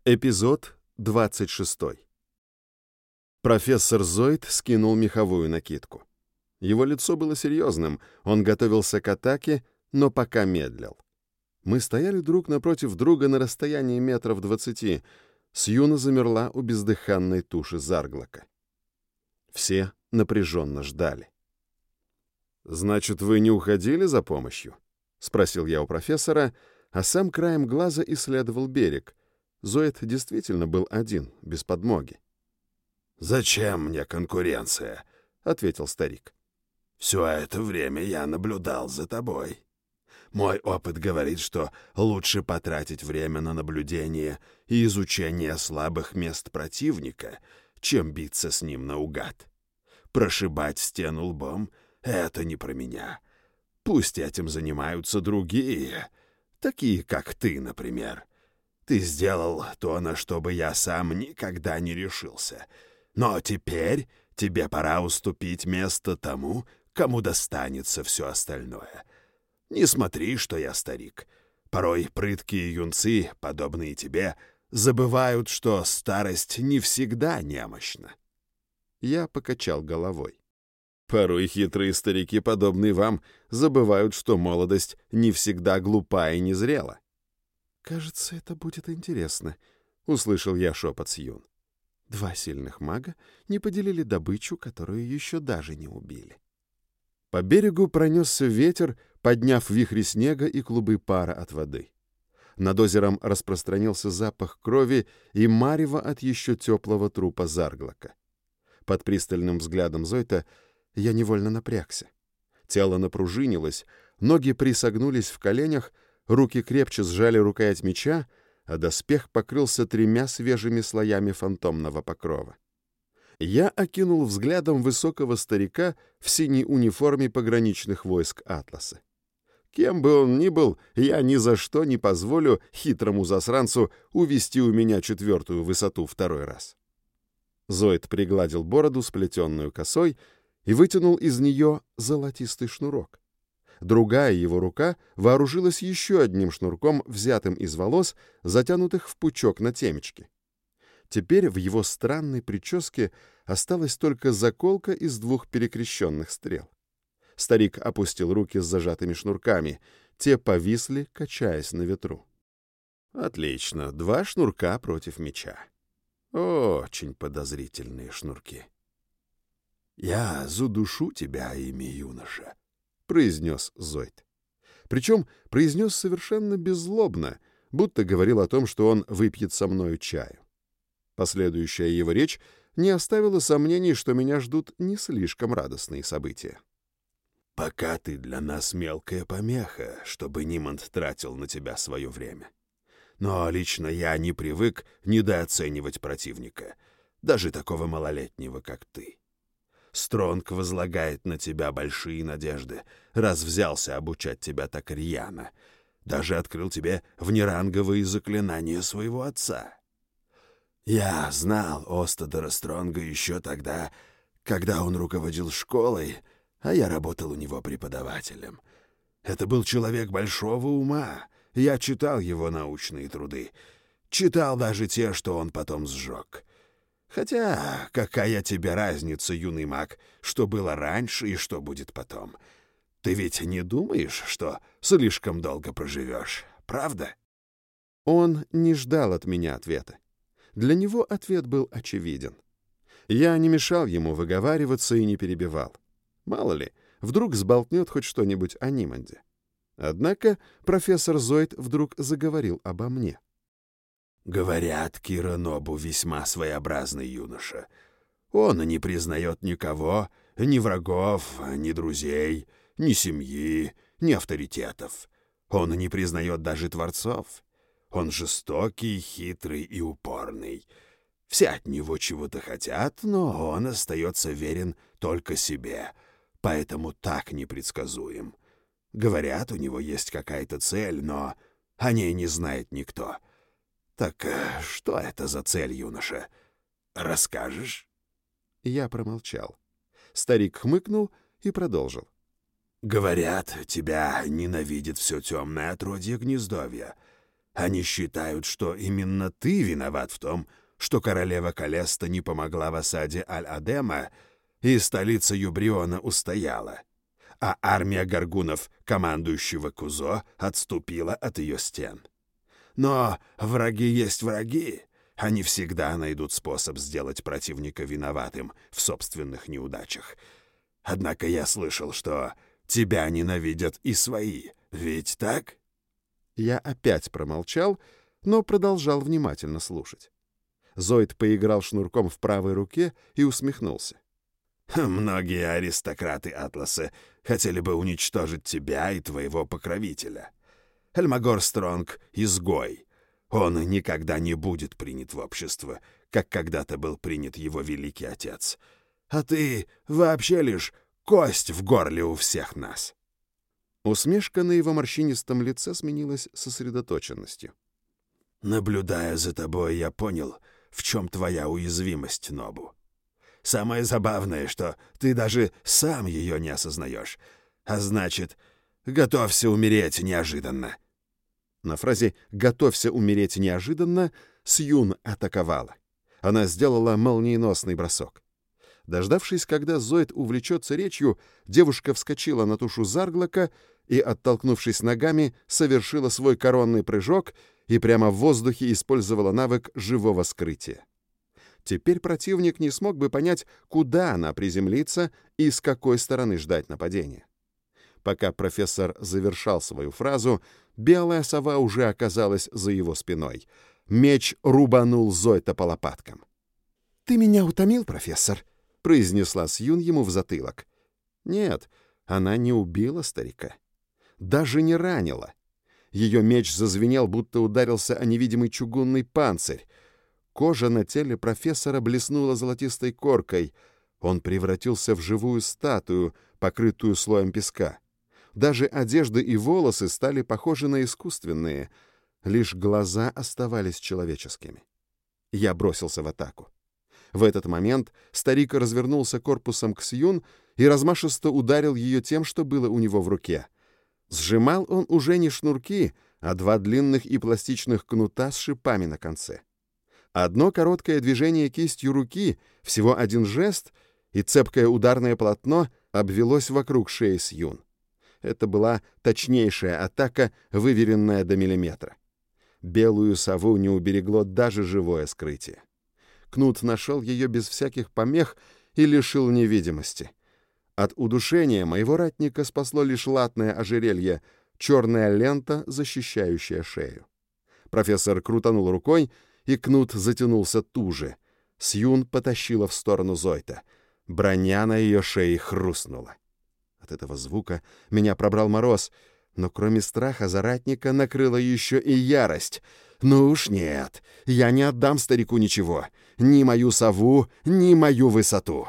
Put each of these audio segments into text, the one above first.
Эпизод 26. Профессор Зойд скинул меховую накидку. Его лицо было серьезным, он готовился к атаке, но пока медлил. Мы стояли друг напротив друга на расстоянии 20 метров. Сьюна замерла у бездыханной туши Зарглока. Все напряженно ждали. «Значит, вы не уходили за помощью?» — спросил я у профессора, а сам краем глаза исследовал берег. Зоид действительно был один, без подмоги. «Зачем мне конкуренция?» — ответил старик. «Все это время я наблюдал за тобой. Мой опыт говорит, что лучше потратить время на наблюдение и изучение слабых мест противника, чем биться с ним наугад. Прошибать стену лбом — это не про меня. Пусть этим занимаются другие, такие как ты, например. Ты сделал то, на что бы я сам никогда не решился. Но теперь тебе пора уступить место тому, кому достанется все остальное. Не смотри, что я старик. Порой прыткие юнцы, подобные тебе, забывают, что старость не всегда немощна». Я покачал головой. «Порой хитрые старики, подобные вам, забывают, что молодость не всегда глупа и незрела». «Кажется, это будет интересно», — услышал я шепот Сьюн. Два сильных мага не поделили добычу, которую еще даже не убили. По берегу пронесся ветер, подняв вихри снега и клубы пара от воды. Над озером распространился запах крови и марево от еще теплого трупа Зарглока. Под пристальным взглядом Зойта я невольно напрягся. Тело напружинилось, ноги присогнулись в коленях, руки крепче сжали рукоять меча, а доспех покрылся 3 свежими слоями фантомного покрова. Я окинул взглядом высокого старика в синей униформе пограничных войск Атласа. Кем бы он ни был, я ни за что не позволю хитрому засранцу увести у меня 4-ю высоту 2-й раз. Зойд пригладил бороду, сплетенную косой, и вытянул из нее золотистый шнурок. Другая его рука вооружилась еще одним шнурком, взятым из волос, затянутых в пучок на темечке. Теперь в его странной прическе осталась только заколка из 2 перекрещенных стрел. Старик опустил руки с зажатыми шнурками. Те повисли, качаясь на ветру. «Отлично, 2 шнурка против меча. Очень подозрительные шнурки». «Я задушу тебя ими, юноша», — произнес Зойд. Причем произнес совершенно беззлобно, будто говорил о том, что он выпьет со мною чаю. Последующая его речь не оставила сомнений, что меня ждут не слишком радостные события. «Пока ты для нас мелкая помеха, чтобы Ниманд тратил на тебя свое время. Но лично я не привык недооценивать противника, даже такого малолетнего, как ты. Стронг возлагает на тебя большие надежды, раз взялся обучать тебя так рьяно. Даже открыл тебе внеранговые заклинания своего отца. Я знал Остадора Стронга еще тогда, когда он руководил школой, а я работал у него преподавателем. Это был человек большого ума. Я читал его научные труды. Читал даже те, что он потом сжег. Хотя какая тебе разница, юный маг, что было раньше и что будет потом? Ты ведь не думаешь, что слишком долго проживешь, правда?» Он не ждал от меня ответа. Для него ответ был очевиден. Я не мешал ему выговариваться и не перебивал. Мало ли, вдруг сболтнет хоть что-нибудь о Ниманде. Однако профессор Зойд вдруг заговорил обо мне. «Говорят, Кира Нобу весьма своеобразный юноша. Он не признает никого, ни врагов, ни друзей, ни семьи, ни авторитетов. Он не признает даже творцов. Он жестокий, хитрый и упорный. Все от него чего-то хотят, но он остается верен только себе, поэтому так непредсказуем. Говорят, у него есть какая-то цель, но о ней не знает никто. Так что это за цель, юноша? Расскажешь?» Я промолчал. Старик хмыкнул и продолжил. «Говорят, тебя ненавидит все темное отродье Гнездовья. Они считают, что именно ты виноват в том, что королева Калеста не помогла в осаде Аль-Адема, и столица Юбриона устояла, а армия гаргунов, командующего Кузо, отступила от ее стен. Но враги есть враги. Они всегда найдут способ сделать противника виноватым в собственных неудачах. Однако я слышал, что тебя ненавидят и свои, ведь так? Я опять промолчал, но продолжал внимательно слушать. Зойд поиграл шнурком в правой руке и усмехнулся. «Многие аристократы Атласа хотели бы уничтожить тебя и твоего покровителя. Эльмагор Стронг — изгой. Он никогда не будет принят в общество, как когда-то был принят его великий отец. А ты вообще лишь кость в горле у всех нас». Усмешка на его морщинистом лице сменилась сосредоточенностью. «Наблюдая за тобой, я понял, в чем твоя уязвимость, Нобу. Самое забавное, что ты даже сам ее не осознаешь. А значит, готовься умереть неожиданно». На фразе «готовься умереть неожиданно» Сьюн атаковала. Она сделала молниеносный бросок. Дождавшись, когда Зойд увлечется речью, девушка вскочила на тушу Зарглока и, оттолкнувшись ногами, совершила свой коронный прыжок и прямо в воздухе использовала навык живого скрытия. Теперь противник не смог бы понять, куда она приземлится и с какой стороны ждать нападения. Пока профессор завершал свою фразу, белая сова уже оказалась за его спиной. Меч рубанул Зойда по лопаткам. «Ты меня утомил, профессор», — произнесла Сьюн ему в затылок. Нет, она не убила старика. Даже не ранила. Ее меч зазвенел, будто ударился о невидимый чугунный панцирь. Кожа на теле профессора блеснула золотистой коркой. Он превратился в живую статую, покрытую слоем песка. Даже одежда и волосы стали похожи на искусственные. Лишь глаза оставались человеческими. Я бросился в атаку. В этот момент старик развернулся корпусом к Сьюн и размашисто ударил ее тем, что было у него в руке. Сжимал он уже не шнурки, а два длинных и пластичных кнута с шипами на конце. Одно короткое движение кистью руки, всего один жест, и цепкое ударное полотно обвелось вокруг шеи Сьюн. Это была точнейшая атака, выверенная до миллиметра. Белую сову не уберегло даже живое скрытие. Кнут нашел ее без всяких помех и лишил невидимости. От удушения моего ратника спасло лишь латное ожерелье, черная лента, защищающая шею. Профессор крутанул рукой, и кнут затянулся туже. Сьюн потащила в сторону Зойда. Броня на ее шее хрустнула. От этого звука меня пробрал мороз, но кроме страха за ратника накрыла еще и ярость. Ну уж нет, я не отдам старику ничего, ни мою сову, ни мою высоту.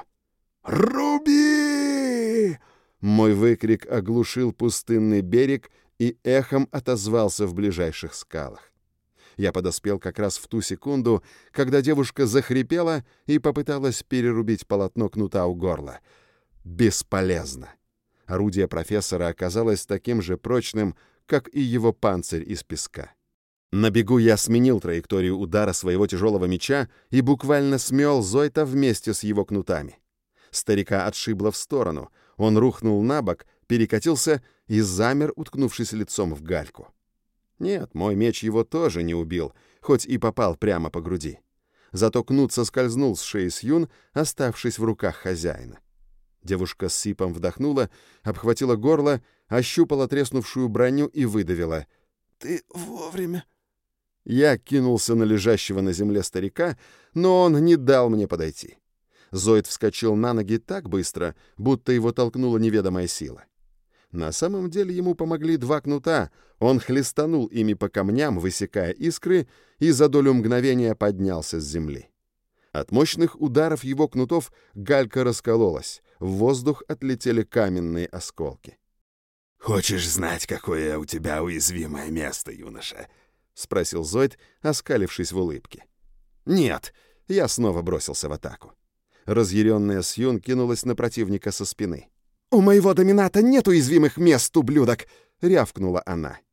«Руби!» Мой выкрик оглушил пустынный берег и эхом отозвался в ближайших скалах. Я подоспел как раз в ту секунду, когда девушка захрипела и попыталась перерубить полотно кнута у горла. Бесполезно. Орудие профессора оказалось таким же прочным, как и его панцирь из песка. На бегу я сменил траекторию удара своего тяжелого меча и буквально смел Зойда вместе с его кнутами. Старика отшибло в сторону. Он рухнул на бок, перекатился и замер, уткнувшись лицом в гальку. Нет, мой меч его тоже не убил, хоть и попал прямо по груди. Зато кнут соскользнул с шеи Сьюн, оставшись в руках хозяина. Девушка с сипом вдохнула, обхватила горло, ощупала треснувшую броню и выдавила. «Ты вовремя». Я кинулся на лежащего на земле старика, но он не дал мне подойти. Зойд вскочил на ноги так быстро, будто его толкнула неведомая сила. На самом деле ему помогли два кнута. Он хлестанул ими по камням, высекая искры, и за долю мгновения поднялся с земли. От мощных ударов его кнутов галька раскололась, в воздух отлетели каменные осколки. «Хочешь знать, какое у тебя уязвимое место, юноша?» — спросил Зойд, оскалившись в улыбке. «Нет!» — я снова бросился в атаку. Разъяренная Сьюн кинулась на противника со спины. «У моего домината нет уязвимых мест, ублюдок!» — рявкнула она.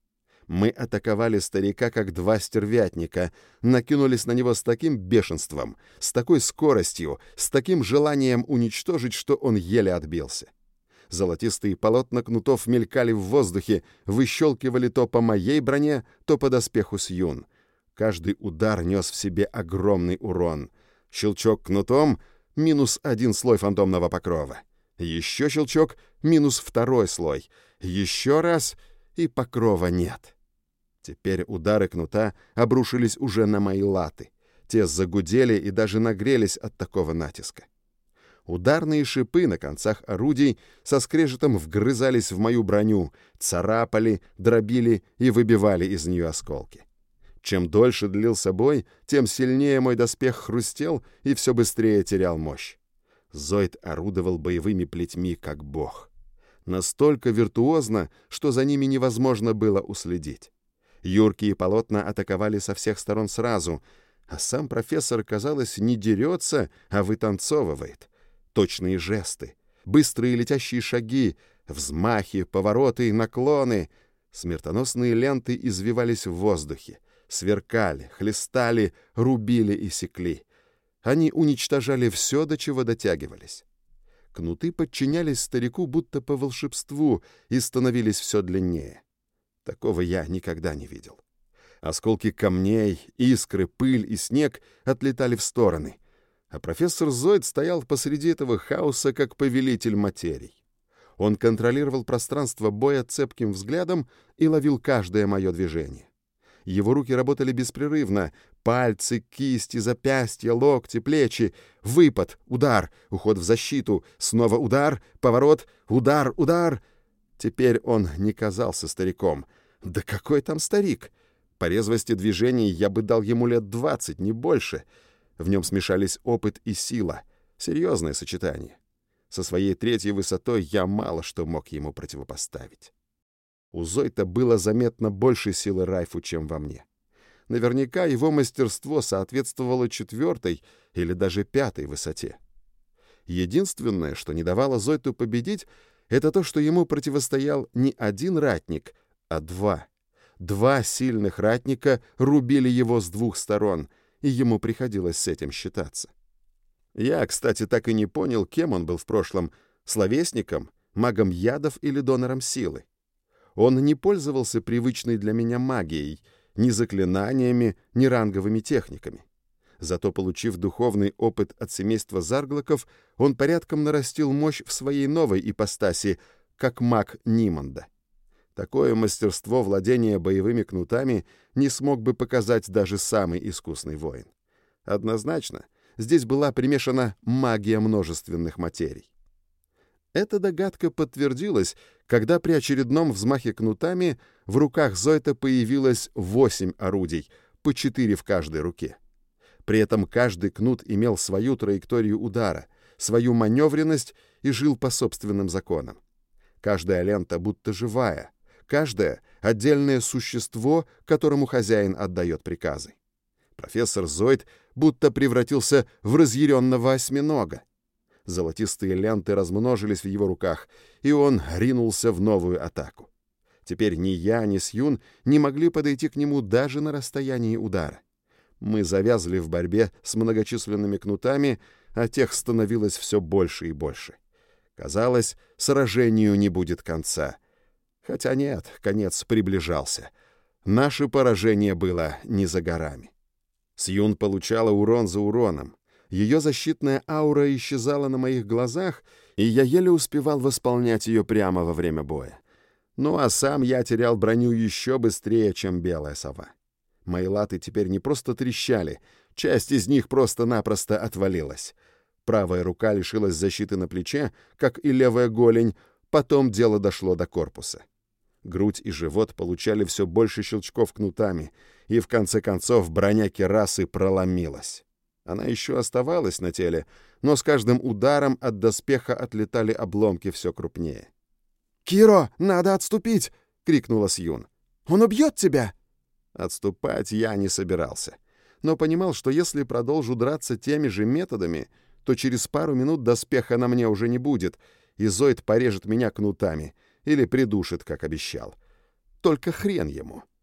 Мы атаковали старика, как два стервятника, накинулись на него с таким бешенством, с такой скоростью, с таким желанием уничтожить, что он еле отбился. Золотистые полотна кнутов мелькали в воздухе, выщелкивали то по моей броне, то по доспеху Сьюн. Каждый удар нес в себе огромный урон. Щелчок кнутом — минус 1 слой фантомного покрова. Еще щелчок — минус 2 слой. Еще раз — и покрова нет. Теперь удары кнута обрушились уже на мои латы. Те загудели и даже нагрелись от такого натиска. Ударные шипы на концах орудий со скрежетом вгрызались в мою броню, царапали, дробили и выбивали из нее осколки. Чем дольше длился бой, тем сильнее мой доспех хрустел и все быстрее терял мощь. Зойд орудовал боевыми плетьми, как бог. Настолько виртуозно, что за ними невозможно было уследить. Юркие полотна атаковали со всех сторон сразу, а сам профессор, казалось, не дерется, а вытанцовывает. Точные жесты, быстрые летящие шаги, взмахи, повороты, наклоны. Смертоносные ленты извивались в воздухе, сверкали, хлестали, рубили и секли. Они уничтожали все, до чего дотягивались. Кнуты подчинялись старику будто по волшебству и становились все длиннее. Такого я никогда не видел. Осколки камней, искры, пыль и снег отлетали в стороны, а профессор Зойд стоял посреди этого хаоса, как повелитель материй. Он контролировал пространство боя цепким взглядом и ловил каждое мое движение. Его руки работали беспрерывно. Пальцы, кисти, запястья, локти, плечи. Выпад, удар, уход в защиту, снова удар, поворот, удар, удар. Теперь он не казался стариком. Да какой там старик? По резвости движений я бы дал ему лет 20, не больше. В нем смешались опыт и сила. Серьезное сочетание. Со своей 3-й высотой я мало что мог ему противопоставить. У Зойта было заметно больше силы Райфу, чем во мне. Наверняка его мастерство соответствовало 4-й или даже 5-й высоте. Единственное, что не давало Зойту победить, это то, что ему противостоял не один ратник, а 2. 2 сильных ратника рубили его с 2 сторон, и ему приходилось с этим считаться. Я, кстати, так и не понял, кем он был в прошлом — словесником, магом ядов или донором силы. Он не пользовался привычной для меня магией, ни заклинаниями, ни ранговыми техниками. Зато, получив духовный опыт от семейства Зарглоков, он порядком нарастил мощь в своей новой ипостаси, как маг Нимонда. Такое мастерство владения боевыми кнутами не смог бы показать даже самый искусный воин. Однозначно, здесь была примешана магия множественных материй. Эта догадка подтвердилась, когда при очередном взмахе кнутами в руках Зойта появилось 8 орудий, по 4 в каждой руке. При этом каждый кнут имел свою траекторию удара, свою маневренность и жил по собственным законам. Каждая лента будто живая, каждое — отдельное существо, которому хозяин отдает приказы. Профессор Зойд будто превратился в разъяренного осьминога. Золотистые ленты размножились в его руках, и он ринулся в новую атаку. Теперь ни я, ни Сьюн не могли подойти к нему даже на расстоянии удара. Мы завязли в борьбе с многочисленными кнутами, а тех становилось все больше и больше. Казалось, сражению не будет конца. Хотя нет, конец приближался. Наше поражение было не за горами. Сьюн получала урон за уроном. Ее защитная аура исчезала на моих глазах, и я еле успевал восполнять ее прямо во время боя. Ну а сам я терял броню еще быстрее, чем белая сова. Мои латы теперь не просто трещали, часть из них просто-напросто отвалилась. Правая рука лишилась защиты на плече, как и левая голень, потом дело дошло до корпуса. Грудь и живот получали все больше щелчков кнутами, и в конце концов броня кирасы проломилась. Она еще оставалась на теле, но с каждым ударом от доспеха отлетали обломки все крупнее. «Киро, надо отступить!» — крикнула Сьюн. «Он убьет тебя!» Отступать я не собирался, но понимал, что если продолжу драться теми же методами, то через пару минут доспеха на мне уже не будет, и Зойд порежет меня кнутами или придушит, как обещал. Только хрен ему.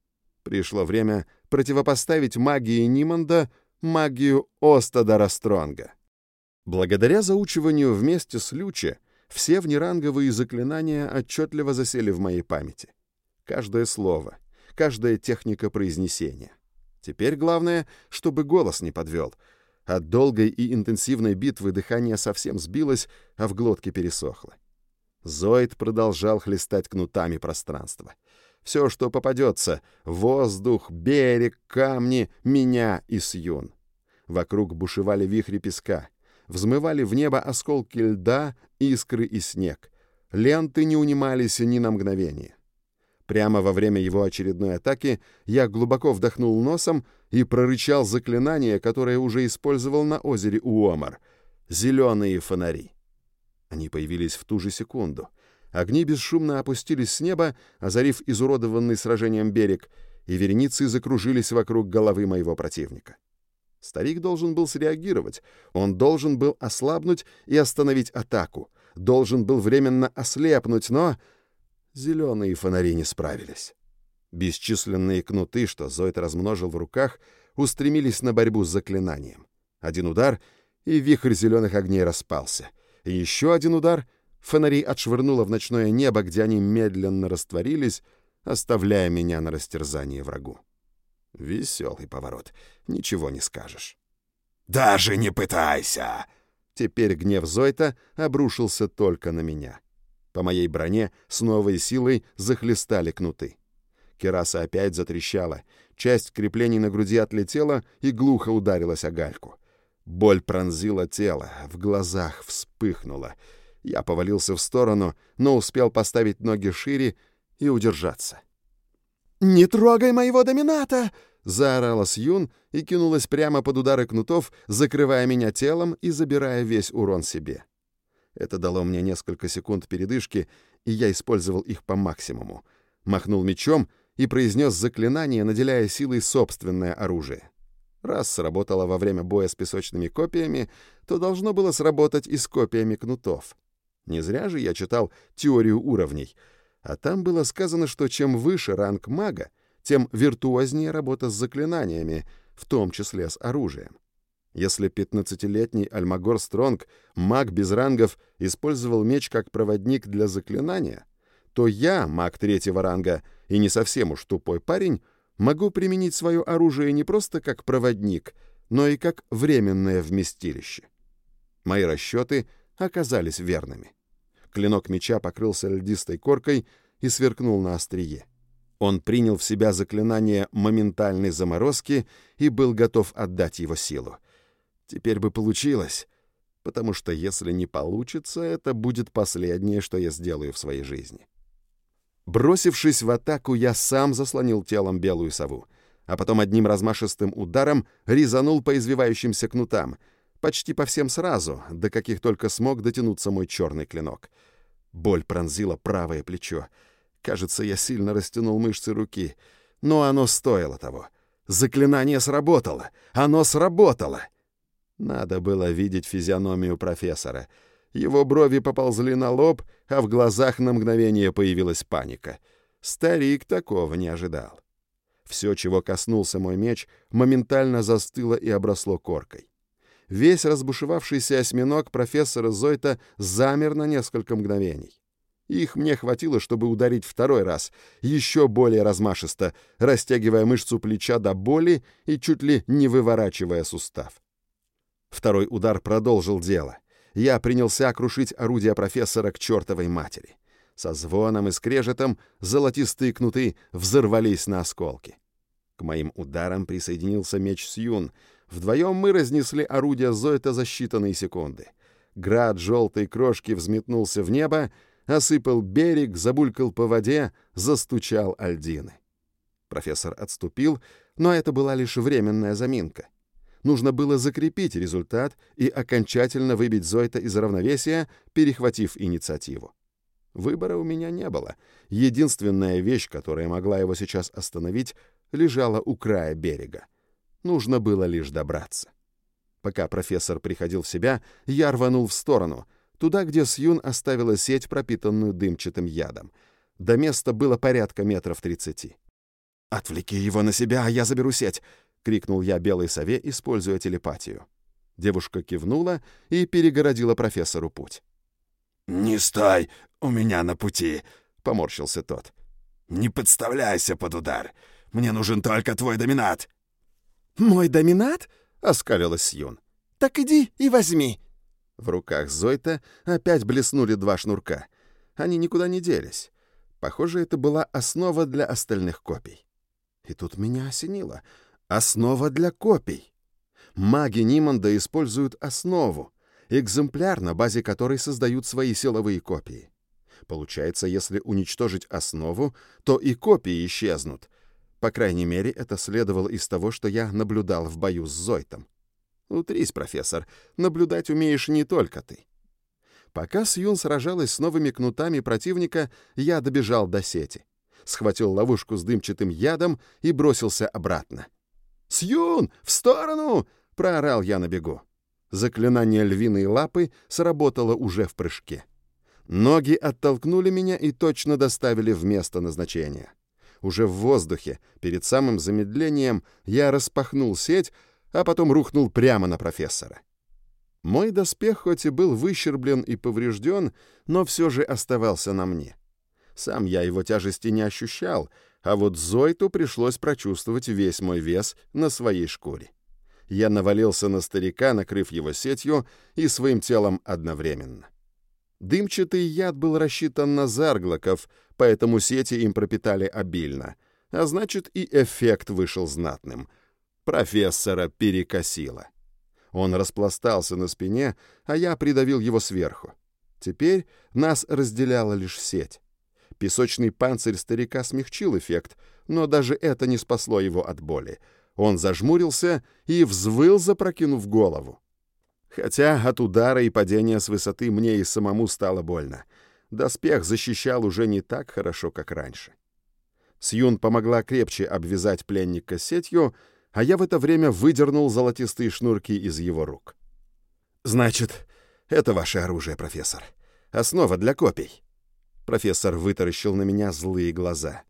Пришло время противопоставить магии Ниманда магию Остадара Стронга. Благодаря заучиванию вместе с Люче все внеранговые заклинания отчетливо засели в моей памяти. Каждое слово, каждая техника произнесения. Теперь главное, чтобы голос не подвел. От долгой и интенсивной битвы дыхание совсем сбилось, а в глотке пересохло. Зоид продолжал хлестать кнутами пространство. Все, что попадется — воздух, берег, камни, меня и Сьюн. Вокруг бушевали вихри песка. Взмывали в небо осколки льда, искры и снег. Ленты не унимались ни на мгновение. Прямо во время его очередной атаки я глубоко вдохнул носом и прорычал заклинание, которое уже использовал на озере Уомар — «Зеленые фонари». Они появились в ту же секунду. Огни бесшумно опустились с неба, озарив изуродованный сражением берег, и вереницы закружились вокруг головы моего противника. Старик должен был среагировать, он должен был ослабнуть и остановить атаку, должен был временно ослепнуть, но зеленые фонари не справились. Бесчисленные кнуты, что Зоид размножил в руках, устремились на борьбу с заклинанием. Один удар, и вихрь зеленых огней распался. И еще один удар, фонари отшвырнуло в ночное небо, где они медленно растворились, оставляя меня на растерзание врагу. Веселый поворот, ничего не скажешь. «Даже не пытайся!» Теперь гнев Зойта обрушился только на меня. По моей броне с новой силой захлестали кнуты. Кираса опять затрещала, часть креплений на груди отлетела и глухо ударилась о гальку. Боль пронзила тело, в глазах вспыхнула. Я повалился в сторону, но успел поставить ноги шире и удержаться. «Не трогай моего домината!» — заорала Сьюн и кинулась прямо под удары кнутов, закрывая меня телом и забирая весь урон себе. Это дало мне несколько секунд передышки, и я использовал их по максимуму. Махнул мечом и произнес заклинание, наделяя силой собственное оружие. Раз сработало во время боя с песочными копьями, то должно было сработать и с копьями кнутов. Не зря же я читал теорию уровней, а там было сказано, что чем выше ранг мага, тем виртуознее работа с заклинаниями, в том числе с оружием. Если 15-летний Альмагор Стронг, маг без рангов, использовал меч как проводник для заклинания, то я, маг 3-го ранга и не совсем уж тупой парень, могу применить свое оружие не просто как проводник, но и как временное вместилище. Мои расчеты оказались верными. Клинок меча покрылся льдистой коркой и сверкнул на острие. Он принял в себя заклинание моментальной заморозки и был готов отдать его силу. Теперь бы получилось, потому что если не получится, это будет последнее, что я сделаю в своей жизни. Бросившись в атаку, я сам заслонил телом белую сову, а потом одним размашистым ударом резанул по извивающимся кнутам, почти по всем сразу, до каких только смог дотянуться мой черный клинок. Боль пронзила правое плечо. Кажется, я сильно растянул мышцы руки, но оно стоило того. Заклинание сработало! Оно сработало! Надо было видеть физиономию профессора. Его брови поползли на лоб, а в глазах на мгновение появилась паника. Старик такого не ожидал. Все, чего коснулся мой меч, моментально застыло и обросло коркой. Весь разбушевавшийся осьминог профессора Зойта замер на несколько мгновений. Их мне хватило, чтобы ударить второй раз, еще более размашисто, растягивая мышцу плеча до боли и чуть ли не выворачивая сустав. Второй удар продолжил дело. Я принялся крушить орудия профессора к чертовой матери. Со звоном и скрежетом золотистые кнуты взорвались на осколки. К моим ударам присоединился меч Сьюн. Вдвоем мы разнесли орудия Зойта за считанные секунды. Град желтой крошки взметнулся в небо, осыпал берег, забулькал по воде, застучал о льдины. Профессор отступил, но это была лишь временная заминка. Нужно было закрепить результат и окончательно выбить Зойта из равновесия, перехватив инициативу. Выбора у меня не было. Единственная вещь, которая могла его сейчас остановить, лежала у края берега. Нужно было лишь добраться. Пока профессор приходил в себя, я рванул в сторону, туда, где Сьюн оставила сеть, пропитанную дымчатым ядом. До места было порядка метров 30. «Отвлеки его на себя, а я заберу сеть!» — крикнул я белой сове, используя телепатию. Девушка кивнула и перегородила профессору путь. «Не стой у меня на пути!» — поморщился тот. «Не подставляйся под удар! Мне нужен только твой доминат!» «Мой доминат?» — оскалилась Сьюн. «Так иди и возьми!» В руках Зойта опять блеснули два шнурка. Они никуда не делись. Похоже, это была основа для остальных копий. И тут меня осенило. Основа для копий. Маги Ниманда используют основу, экземпляр, на базе которой создают свои силовые копии. Получается, если уничтожить основу, то и копии исчезнут. По крайней мере, это следовало из того, что я наблюдал в бою с Зойтом. Утрись, профессор, наблюдать умеешь не только ты. Пока Сьюн сражалась с новыми кнутами противника, я добежал до сети. Схватил ловушку с дымчатым ядом и бросился обратно. «Сьюн, в сторону!» — проорал я на бегу. Заклинание львиной лапы сработало уже в прыжке. Ноги оттолкнули меня и точно доставили в место назначения. Уже в воздухе, перед самым замедлением, я распахнул сеть, а потом рухнул прямо на профессора. Мой доспех хоть и был выщерблен и поврежден, но все же оставался на мне. Сам я его тяжести не ощущал, а вот Зойту пришлось прочувствовать весь мой вес на своей шкуре. Я навалился на старика, накрыв его сетью и своим телом одновременно. Дымчатый яд был рассчитан на зарглоков, поэтому сети им пропитали обильно, а значит, и эффект вышел знатным. Профессора перекосило. Он распластался на спине, а я придавил его сверху. Теперь нас разделяла лишь сеть. Песочный панцирь старика смягчил эффект, но даже это не спасло его от боли. Он зажмурился и взвыл, запрокинув голову. Хотя от удара и падения с высоты мне и самому стало больно. Доспех защищал уже не так хорошо, как раньше. Сьюн помогла крепче обвязать пленника сетью, а я в это время выдернул золотистые шнурки из его рук. «Значит, это ваше оружие, профессор. Основа для копий». Профессор вытаращил на меня злые глаза.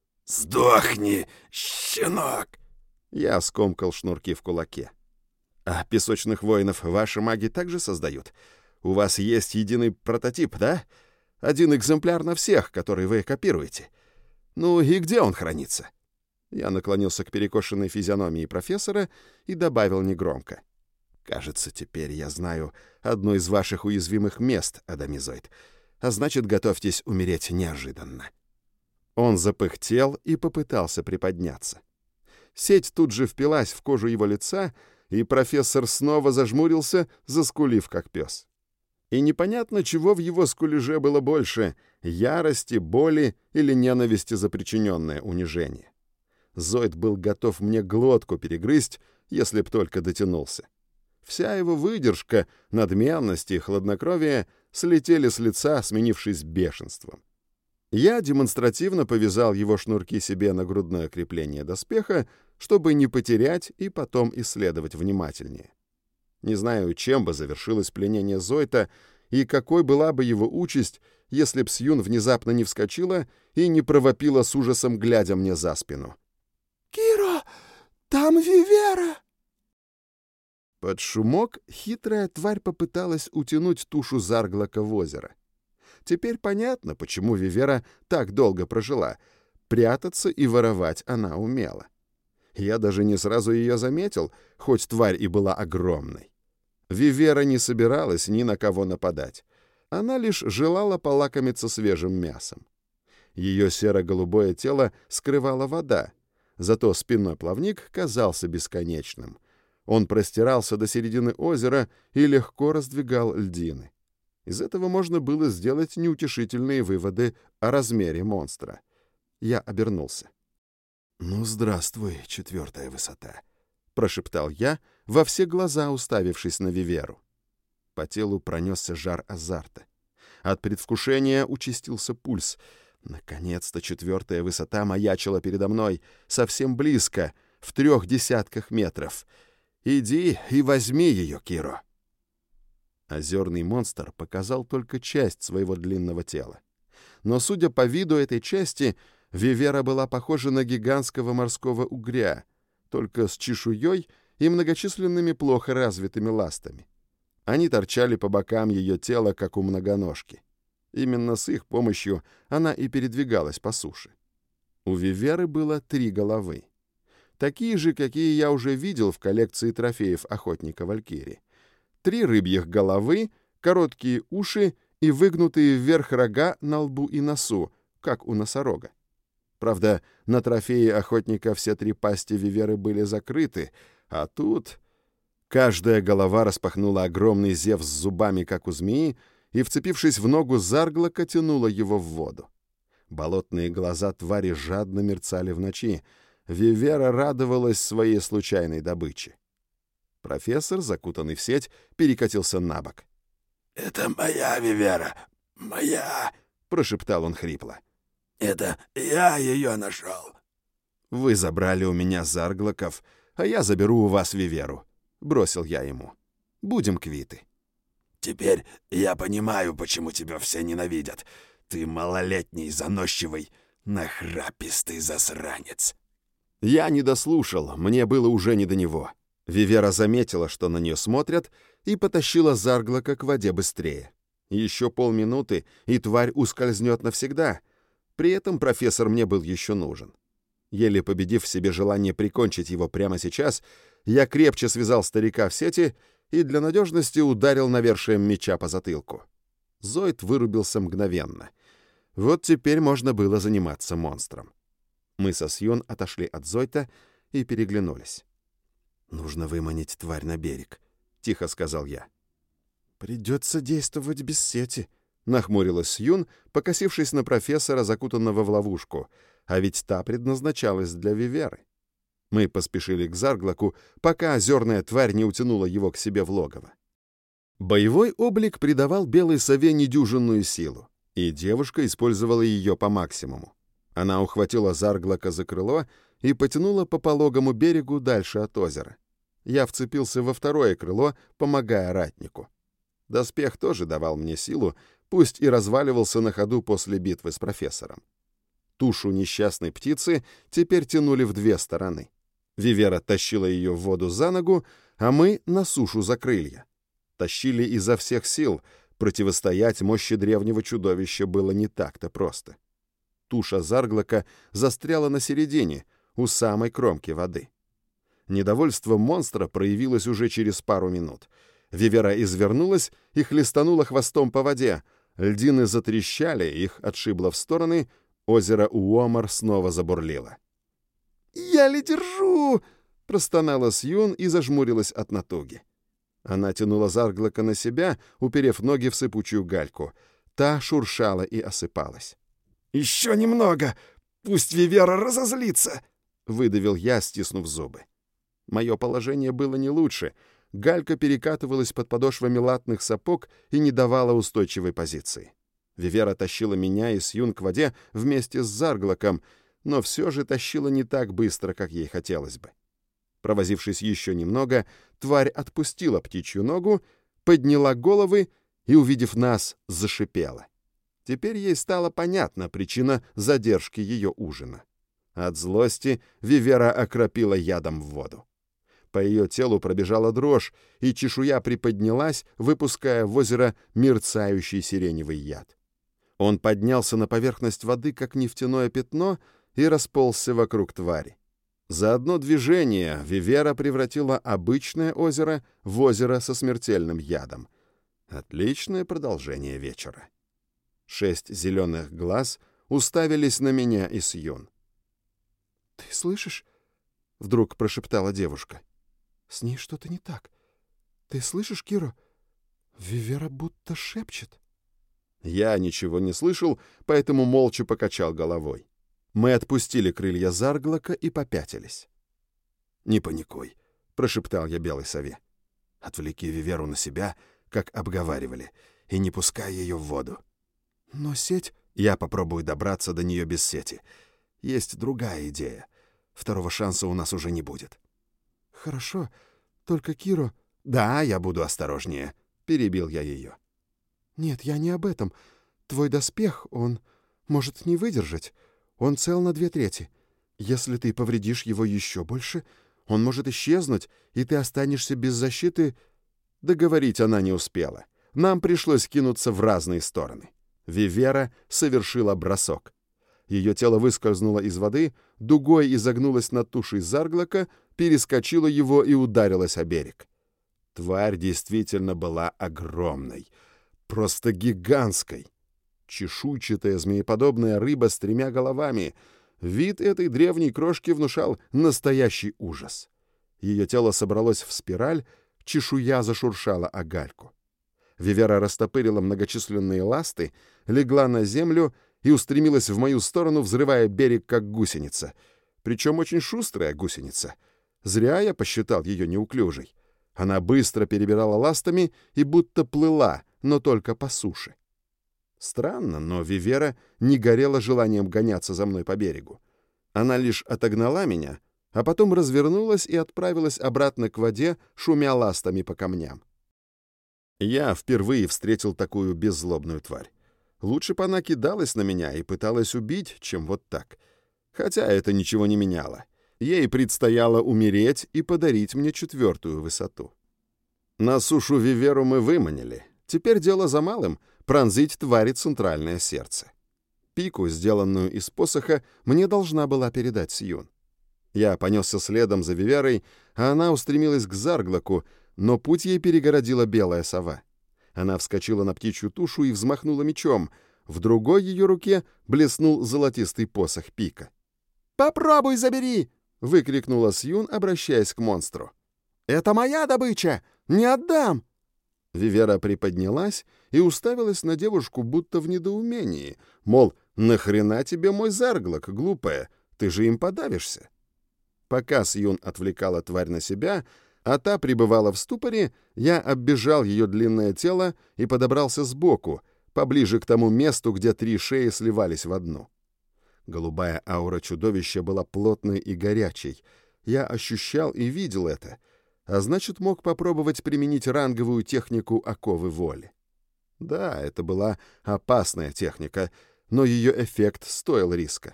«Сдохни, щенок!» Я скомкал шнурки в кулаке. «А песочных воинов ваши маги также создают? У вас есть единый прототип, да? Один экземпляр на всех, который вы копируете. Ну и где он хранится?» Я наклонился к перекошенной физиономии профессора и добавил негромко. «Кажется, теперь я знаю одно из ваших уязвимых мест, Адамизоид. А значит, готовьтесь умереть неожиданно». Он запыхтел и попытался приподняться. Сеть тут же впилась в кожу его лица, и профессор снова зажмурился, заскулив как пес. И непонятно, чего в его скулеже было больше — ярости, боли или ненависти за причиненное унижение. Зоид был готов мне глотку перегрызть, если б только дотянулся. Вся его выдержка, надменность и хладнокровие слетели с лица, сменившись бешенством. Я демонстративно повязал его шнурки себе на грудное крепление доспеха, чтобы не потерять и потом исследовать внимательнее. Не знаю, чем бы завершилось пленение Зойта и какой была бы его участь, если б Сьюн внезапно не вскочила и не провопила с ужасом, глядя мне за спину. «Киро, там Вивера!» Под шумок хитрая тварь попыталась утянуть тушу Зарглока в озеро. Теперь понятно, почему Вивера так долго прожила. Прятаться и воровать она умела. Я даже не сразу ее заметил, хоть тварь и была огромной. Вивера не собиралась ни на кого нападать. Она лишь желала полакомиться свежим мясом. Ее серо-голубое тело скрывала вода, зато спинной плавник казался бесконечным. Он простирался до середины озера и легко раздвигал льдины. Из этого можно было сделать неутешительные выводы о размере монстра. Я обернулся. «Ну, здравствуй, 4-я высота», — прошептал я, во все глаза уставившись на Виверу. По телу пронесся жар азарта. От предвкушения участился пульс. Наконец-то 4-я высота маячила передо мной, совсем близко, в 30 метров. «Иди и возьми ее, Киро». Озерный монстр показал только часть своего длинного тела. Но, судя по виду этой части, Вивера была похожа на гигантского морского угря, только с чешуей и многочисленными плохо развитыми ластами. Они торчали по бокам ее тела, как у многоножки. Именно с их помощью она и передвигалась по суше. У Виверы было 3 головы. Такие же, какие я уже видел в коллекции трофеев охотника Валькирии. 3 рыбьих головы, короткие уши и выгнутые вверх рога на лбу и носу, как у носорога. Правда, на трофее охотника все 3 пасти Виверы были закрыты, а тут... Каждая голова распахнула огромный зев с зубами, как у змеи, и, вцепившись в ногу Зарглока, тянула его в воду. Болотные глаза твари жадно мерцали в ночи. Вивера радовалась своей случайной добыче. Профессор, закутанный в сеть, перекатился на бок. «Это моя Вивера, моя!» — прошептал он хрипло. «Это я ее нашел!» «Вы забрали у меня Зарглоков, а я заберу у вас Виверу», — бросил я ему. «Будем квиты». «Теперь я понимаю, почему тебя все ненавидят. Ты малолетний, заносчивый, нахрапистый засранец». Я не дослушал, мне было уже не до него. Вивера заметила, что на нее смотрят, и потащила Зарглока к воде быстрее. Еще полминуты, и тварь ускользнет навсегда. При этом профессор мне был еще нужен. Еле победив в себе желание прикончить его прямо сейчас, я крепче связал старика в сети и для надежности ударил навершием меча по затылку. Зойд вырубился мгновенно. Вот теперь можно было заниматься монстром. Мы со Сьюн отошли от Зойда и переглянулись. «Нужно выманить тварь на берег», — тихо сказал я. «Придется действовать без сети», — нахмурилась Сьюн, покосившись на профессора, закутанного в ловушку, а ведь та предназначалась для Виверы. Мы поспешили к Зарглоку, пока озерная тварь не утянула его к себе в логово. Боевой облик придавал белой сове недюжинную силу, и девушка использовала ее по максимуму. Она ухватила Зарглока за крыло и потянула по пологому берегу дальше от озера. Я вцепился во второе крыло, помогая ратнику. Доспех тоже давал мне силу, пусть и разваливался на ходу после битвы с профессором. Тушу несчастной птицы теперь тянули в 2 стороны. Вивера тащила ее в воду за ногу, а мы — на сушу за крылья. Тащили изо всех сил, противостоять мощи древнего чудовища было не так-то просто. Туша Зарглока застряла на середине, у самой кромки воды. Недовольство монстра проявилось уже через пару минут. Вивера извернулась и хлестанула хвостом по воде. Льдины затрещали, их отшибло в стороны, озеро Уомар снова забурлило. «Еле держу!» — простонала Сьюн и зажмурилась от натуги. Она тянула Зарглока на себя, уперев ноги в сыпучую гальку. Та шуршала и осыпалась. «Еще немного! Пусть Вивера разозлится!» — выдавил я, стиснув зубы. Мое положение было не лучше. Галька перекатывалась под подошвами латных сапог и не давала устойчивой позиции. Вивера тащила меня и Сьюн к воде вместе с Зарглоком, но все же тащила не так быстро, как ей хотелось бы. Провозившись еще немного, тварь отпустила птичью ногу, подняла головы и, увидев нас, зашипела. Теперь ей стала понятна причина задержки ее ужина. От злости Вивера окропила ядом в воду. По ее телу пробежала дрожь, и чешуя приподнялась, выпуская в озеро мерцающий сиреневый яд. Он поднялся на поверхность воды, как нефтяное пятно, и расползся вокруг твари. За одно движение Вивера превратила обычное озеро в озеро со смертельным ядом. Отличное продолжение вечера. 6 зеленых глаз уставились на меня и Сьюн. «Ты слышишь?» — вдруг прошептала девушка. «С ней что-то не так. Ты слышишь, Киро? Вивера будто шепчет». Я ничего не слышал, поэтому молча покачал головой. Мы отпустили крылья Зарглока и попятились. «Не паникуй», — прошептал я белой сове. «Отвлеки Виверу на себя, как обговаривали, и не пускай ее в воду». «Но сеть...» «Я попробую добраться до нее без сети. Есть другая идея. Второго шанса у нас уже не будет». «Хорошо, только Киро...» «Да, я буду осторожнее», — перебил я ее. «Нет, я не об этом. Твой доспех, он может не выдержать. Он цел на 2/3. Если ты повредишь его еще больше, он может исчезнуть, и ты останешься без защиты». Договорить она не успела. Нам пришлось кинуться в разные стороны. Вивера совершила бросок. Ее тело выскользнуло из воды, дугой изогнулось над тушей Зарглока, перескочило его и ударилось о берег. Тварь действительно была огромной, просто гигантской. Чешуйчатая змееподобная рыба с 3 головами. Вид этой древней крошки внушал настоящий ужас. Ее тело собралось в спираль, чешуя зашуршала о гальку. Вивера растопырила многочисленные ласты, легла на землю и устремилась в мою сторону, взрывая берег, как гусеница. Причем очень шустрая гусеница. Зря я посчитал ее неуклюжей. Она быстро перебирала ластами и будто плыла, но только по суше. Странно, но Вивера не горела желанием гоняться за мной по берегу. Она лишь отогнала меня, а потом развернулась и отправилась обратно к воде, шумя ластами по камням. Я впервые встретил такую беззлобную тварь. Лучше бы она кидалась на меня и пыталась убить, чем вот так. Хотя это ничего не меняло. Ей предстояло умереть и подарить мне 4-ю высоту. На сушу Виверу мы выманили. Теперь дело за малым — пронзить твари центральное сердце. Пику, сделанную из посоха, мне должна была передать Сьюн. Я понесся следом за Виверой, а она устремилась к Зарглоку, но путь ей перегородила белая сова. Она вскочила на птичью тушу и взмахнула мечом. В другой ее руке блеснул золотистый посох Пика. «Попробуй забери!» — выкрикнула Сьюн, обращаясь к монстру. «Это моя добыча! Не отдам!» Вивера приподнялась и уставилась на девушку будто в недоумении. Мол, нахрена тебе мой Зарглок, глупая? Ты же им подавишься. Пока Сьюн отвлекала тварь на себя, а та пребывала в ступоре, я оббежал ее длинное тело и подобрался сбоку, поближе к тому месту, где 3 шеи сливались в одну. Голубая аура чудовища была плотной и горячей. Я ощущал и видел это, а значит, мог попробовать применить ранговую технику оковы воли. Да, это была опасная техника, но ее эффект стоил риска.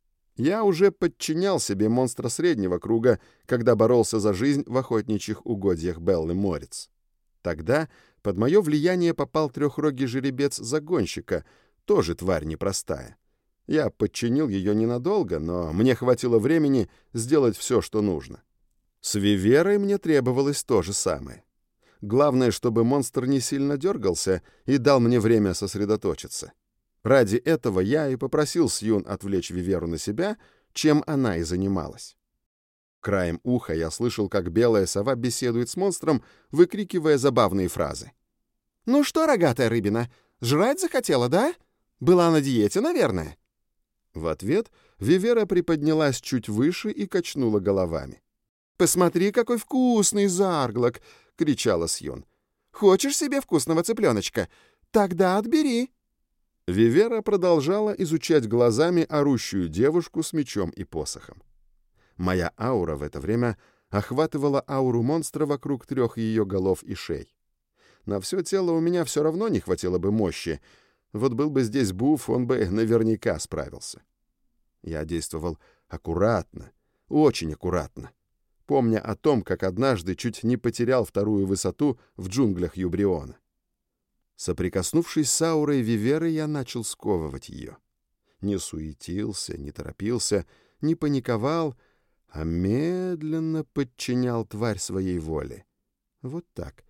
Я уже подчинял себе монстра среднего круга, когда боролся за жизнь в охотничьих угодьях Беллы Морец. Тогда под мое влияние попал 3-рогий жеребец загонщика, тоже тварь непростая. Я подчинил ее ненадолго, но мне хватило времени сделать все, что нужно. С Виверой мне требовалось то же самое. Главное, чтобы монстр не сильно дергался и дал мне время сосредоточиться. Ради этого я и попросил Сьюн отвлечь Виверу на себя, чем она и занималась. Краем уха я слышал, как белая сова беседует с монстром, выкрикивая забавные фразы. «Ну что, рогатая рыбина, жрать захотела, да? Была на диете, наверное?» В ответ Вивера приподнялась чуть выше и качнула головами. «Посмотри, какой вкусный Зарглок!» — кричала Сьюн. «Хочешь себе вкусного цыпленочка? Тогда отбери!» Вивера продолжала изучать глазами орущую девушку с мечом и посохом. Моя аура в это время охватывала ауру монстра вокруг 3 ее голов и шей. На все тело у меня все равно не хватило бы мощи. Вот был бы здесь Буф, он бы наверняка справился. Я действовал аккуратно, очень аккуратно, помня о том, как однажды чуть не потерял 2-ю высоту в джунглях Юбриона. Соприкоснувшись с аурой Виверы, я начал сковывать ее. Не суетился, не торопился, не паниковал, а медленно подчинял тварь своей воле. Вот так,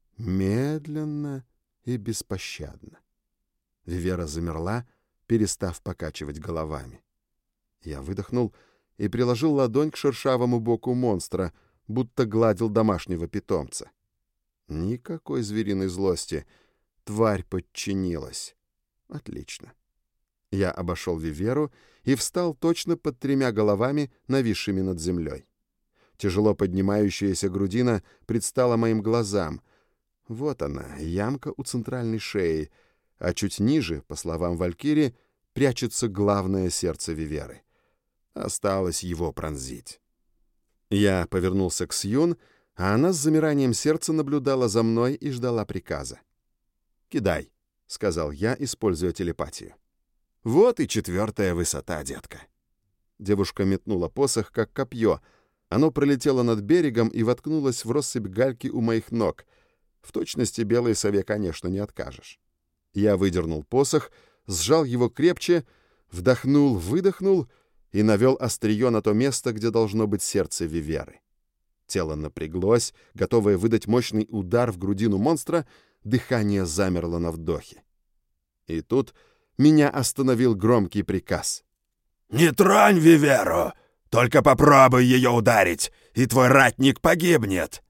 медленно и беспощадно. Вивера замерла, перестав покачивать головами. Я выдохнул и приложил ладонь к шершавому боку монстра, будто гладил домашнего питомца. Никакой звериной злости. Тварь подчинилась. Отлично. Я обошел Виверу и встал точно под 3 головами, нависшими над землей. Тяжело поднимающаяся грудина предстала моим глазам. Вот она, ямка у центральной шеи, а чуть ниже, по словам Валькирии, прячется главное сердце Виверы. Осталось его пронзить. Я повернулся к Сьюн, а она с замиранием сердца наблюдала за мной и ждала приказа. «Кидай», — сказал я, используя телепатию. Вот и 4-я высота, детка». Девушка метнула посох, как копье. Оно пролетело над берегом и воткнулось в россыпь гальки у моих ног. В точности белой сове, конечно, не откажешь. Я выдернул посох, сжал его крепче, вдохнул-выдохнул и навел острие на то место, где должно быть сердце виверы. Тело напряглось, готовое выдать мощный удар в грудину монстра, дыхание замерло на вдохе. И тут меня остановил громкий приказ. «Не тронь виверу! Только попробуй ее ударить, и твой ратник погибнет!»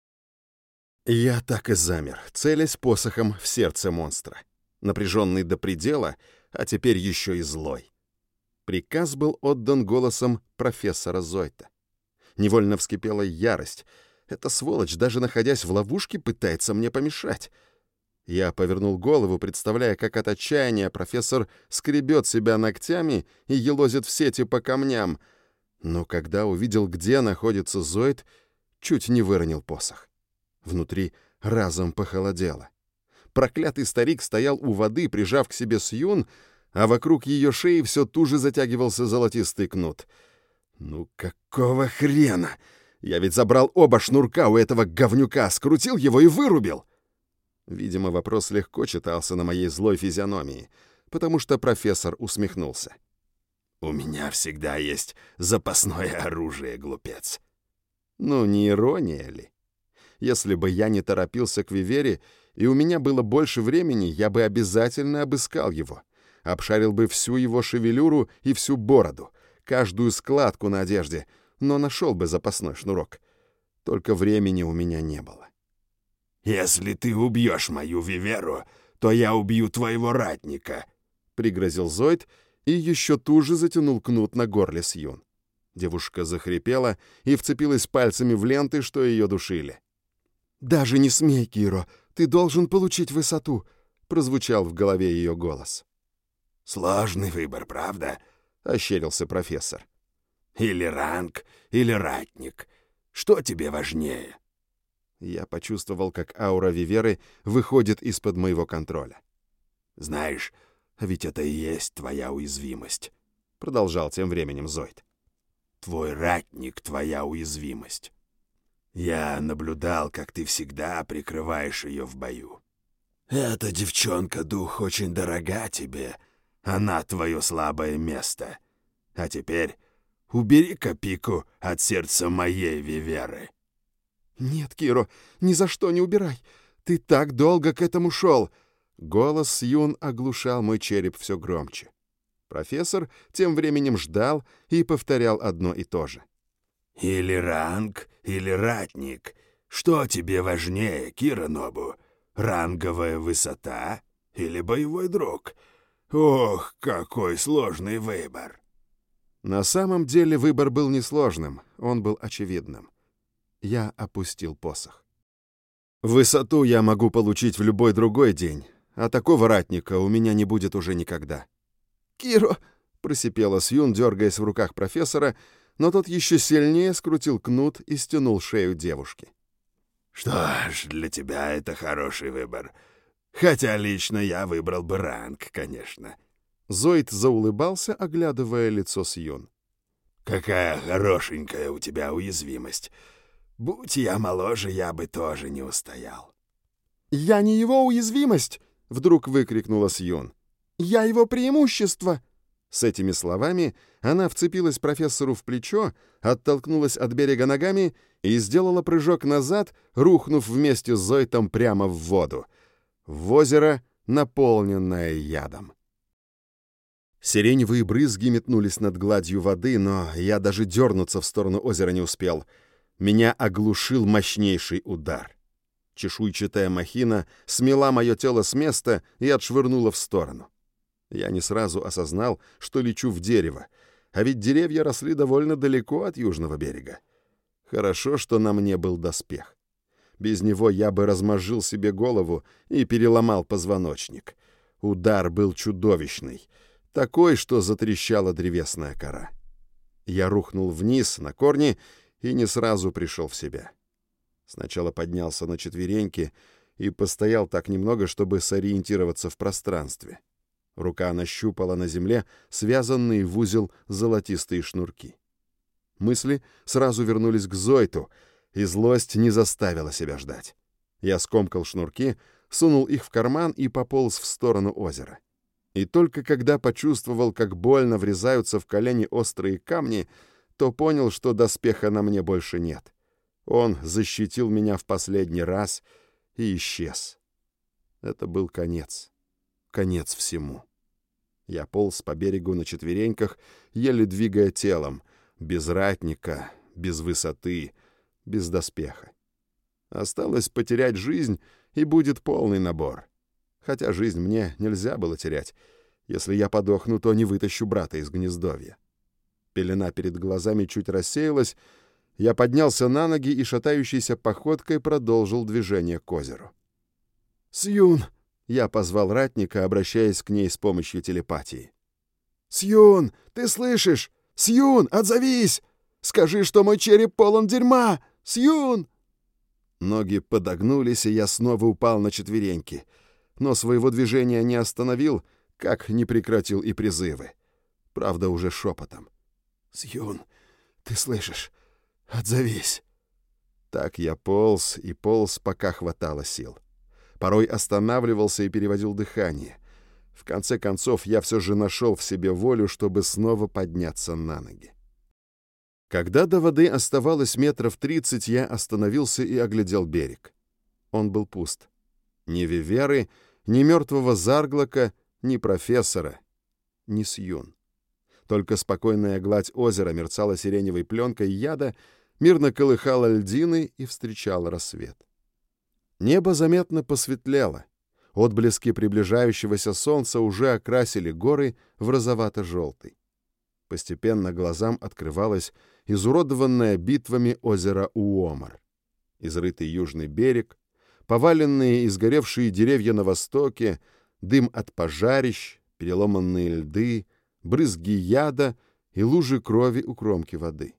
Я так и замер, целясь посохом в сердце монстра. Напряженный до предела, а теперь еще и злой. Приказ был отдан голосом профессора Зойта. Невольно вскипела ярость. Эта сволочь, даже находясь в ловушке, пытается мне помешать. Я повернул голову, представляя, как от отчаяния профессор скребет себя ногтями и елозит в сети по камням. Но когда увидел, где находится Зойт, чуть не выронил посох. Внутри разом похолодело. Проклятый старик стоял у воды, прижав к себе Сьюн, а вокруг ее шеи все туже затягивался золотистый кнут. «Ну какого хрена? Я ведь забрал оба шнурка у этого говнюка, скрутил его и вырубил!» Видимо, вопрос легко читался на моей злой физиономии, потому что профессор усмехнулся. «У меня всегда есть запасное оружие, глупец». Ну, не ирония ли? Если бы я не торопился к Вивере, и у меня было больше времени, я бы обязательно обыскал его, обшарил бы всю его шевелюру и всю бороду, каждую складку на одежде, но нашел бы запасной шнурок. Только времени у меня не было. «Если ты убьешь мою виверу, то я убью твоего ратника», — пригрозил Зойд и еще туже затянул кнут на горле Сьюн. Девушка захрипела и вцепилась пальцами в ленты, что ее душили. «Даже не смей, Киро, ты должен получить высоту», — прозвучал в голове ее голос. «Сложный выбор, правда?» — ощерился профессор. «Или ранг, или ратник. Что тебе важнее?» Я почувствовал, как аура Виверы выходит из-под моего контроля. «Знаешь, ведь это и есть твоя уязвимость», — продолжал тем временем Зойд. «Твой ратник — твоя уязвимость. Я наблюдал, как ты всегда прикрываешь ее в бою. Эта девчонка-дух очень дорога тебе, она твое слабое место. А теперь убери-ка пику от сердца моей виверы». «Нет, Киро, ни за что не убирай. Ты так долго к этому шел!» Голос Сьюн оглушал мой череп все громче. Профессор тем временем ждал и повторял одно и то же. «Или ранг, или ратник. Что тебе важнее, Киро-нобу? Ранговая высота или боевой друг? Ох, какой сложный выбор!» На самом деле выбор был несложным, он был очевидным. Я опустил посох. «Высоту я могу получить в любой другой день, а такого ратника у меня не будет уже никогда». «Киро!» — просипела Сьюн, дергаясь в руках профессора, но тот еще сильнее скрутил кнут и стянул шею девушки. «Что ж, для тебя это хороший выбор. Хотя лично я выбрал бы ранг, конечно». Зойд заулыбался, оглядывая лицо Сьюн. «Какая хорошенькая у тебя уязвимость. Будь я моложе, я бы тоже не устоял». «Я не его уязвимость!» — вдруг выкрикнула Сьюн. «Я его преимущество!» С этими словами она вцепилась профессору в плечо, оттолкнулась от берега ногами и сделала прыжок назад, рухнув вместе с Зойтом прямо в воду. В озеро, наполненное ядом. Сиреневые брызги метнулись над гладью воды, но я даже дернуться в сторону озера не успел. Меня оглушил мощнейший удар. Чешуйчатая махина смела мое тело с места и отшвырнула в сторону. Я не сразу осознал, что лечу в дерево, а ведь деревья росли довольно далеко от южного берега. Хорошо, что на мне был доспех. Без него я бы размозжил себе голову и переломал позвоночник. Удар был чудовищный, такой, что затрещала древесная кора. Я рухнул вниз на корни и не сразу пришел в себя. Сначала поднялся на четвереньки и постоял так немного, чтобы сориентироваться в пространстве. Рука нащупала на земле связанные в узел золотистые шнурки. Мысли сразу вернулись к Зойту, и злость не заставила себя ждать. Я скомкал шнурки, сунул их в карман и пополз в сторону озера. И только когда почувствовал, как больно врезаются в колени острые камни, то понял, что доспеха на мне больше нет. Он защитил меня в последний раз и исчез. Это был конец. Конец всему. Я полз по берегу на четвереньках, еле двигая телом, без ратника, без высоты, без доспеха. Осталось потерять жизнь, и будет полный набор. Хотя жизнь мне нельзя было терять. Если я подохну, то не вытащу брата из гнездовья. Пелена перед глазами чуть рассеялась. Я поднялся на ноги и шатающейся походкой продолжил движение к озеру. «Сьюн!» — я позвал ратника, обращаясь к ней с помощью телепатии. «Сьюн, ты слышишь? Сьюн, отзовись! Скажи, что мой череп полон дерьма! Сьюн!» Ноги подогнулись, и я снова упал на четвереньки. Но своего движения не остановил, как не прекратил и призывы. Правда, уже шепотом. «Сьюн, ты слышишь? Отзовись!» Так я полз и полз, пока хватало сил. Порой останавливался и переводил дыхание. В конце концов, я все же нашел в себе волю, чтобы снова подняться на ноги. Когда до воды оставалось 30 метров, я остановился и оглядел берег. Он был пуст. Ни Виверы, ни мертвого Зарглока, ни профессора, ни Сьюн. Только спокойная гладь озера мерцала сиреневой пленкой яда, мирно колыхала льдины и встречала рассвет. Небо заметно посветлело. Отблески приближающегося солнца уже окрасили горы в розовато-желтый. Постепенно глазам открывалось изуродованное битвами озеро Уомар. Изрытый южный берег, поваленные и сгоревшие деревья на востоке, дым от пожарищ, переломанные льды, брызги яда и лужи крови у кромки воды.